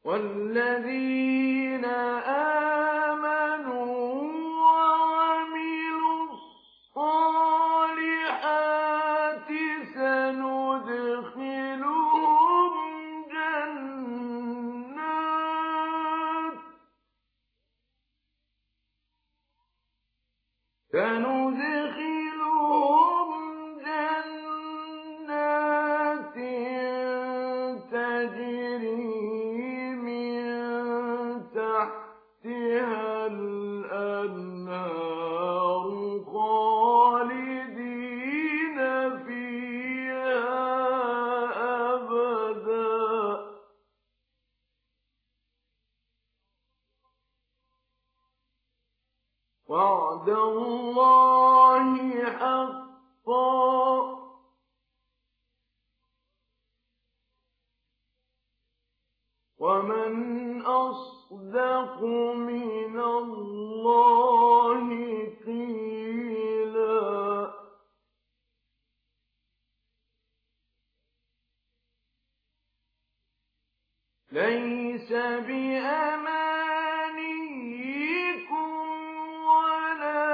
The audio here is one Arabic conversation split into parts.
والذين آمنوا وعملوا الصالحات سندخلهم جنات تجري من تحتها الأنهار خالدين فيها أبدا وعد الله حقا ومن أصدق من الله قيلا ليس بأمانيكم ولا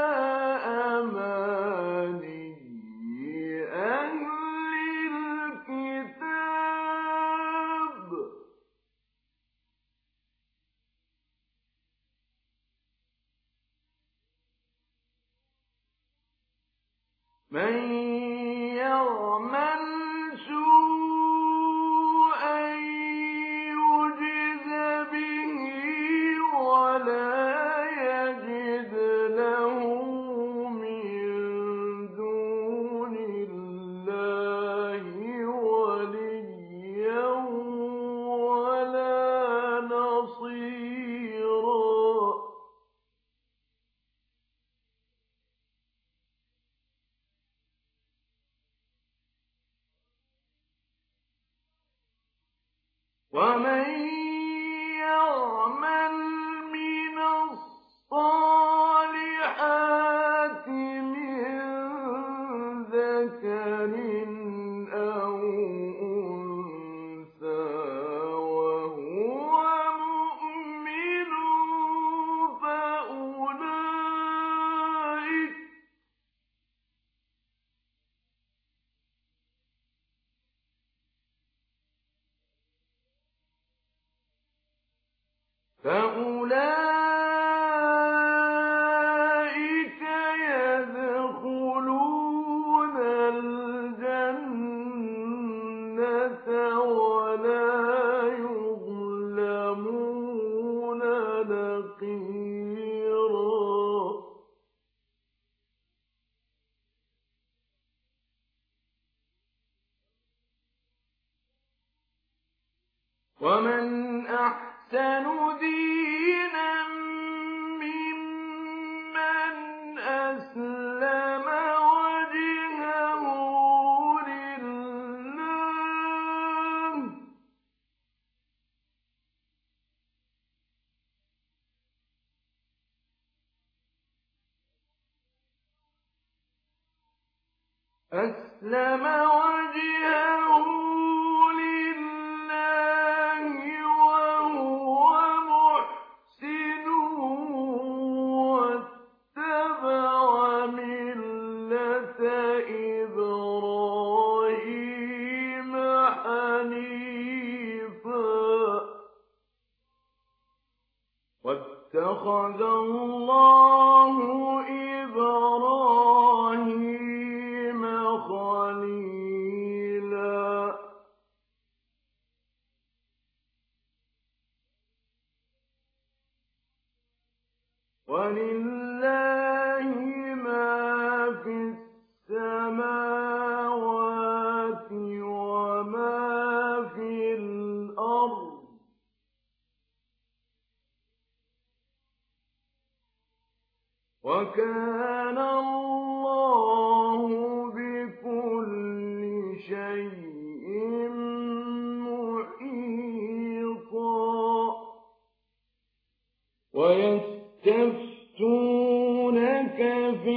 أماني أهل الكتاب من يعمل سوءا يجز به ولا يجد له من دون الله وليا ولا نصيرا ومن يعمل من الصالحات من ذكر أو أنثى وهو مؤمن فأولئك يدخلون الجنة ولا يظلمون نقيرا ومن أحسن دينا ممن أسلم وجهه لله وهو محسن واتبع ملة إبراهيم حنيفا واتخذ الله إبراهيم خليلا ولله ما في السماوات وما في الأرض وكان الله بكل شيء محيطا ويستفتونك في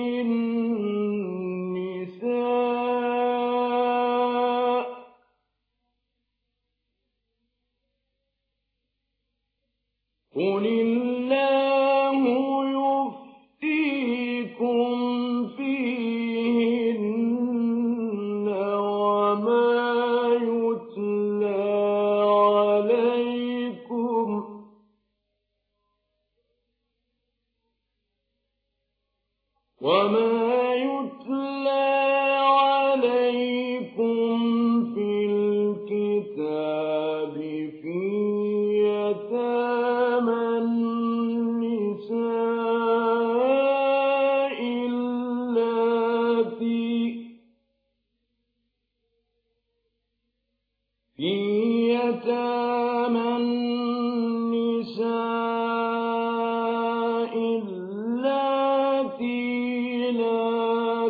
النساء قل الله يفتيكم فيهن وما يتلى عليكم في الكتاب في يتامى النساء اللاتي لا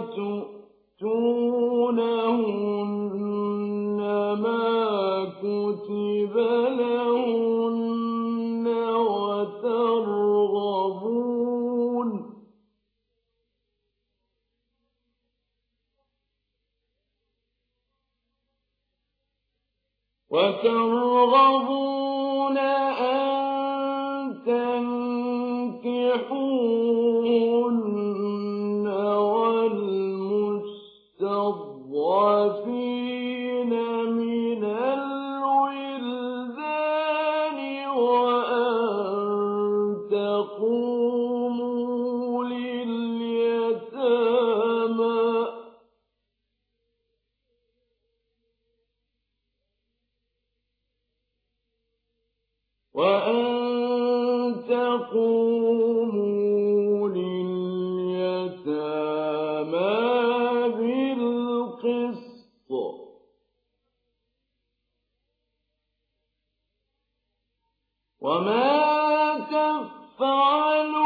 تؤتونهن ما كتب لهن وترغبون أن تنكحوهن والمستضعفين من الولدان وأن تقوموا لليتامى بالقسط وما تفعلوا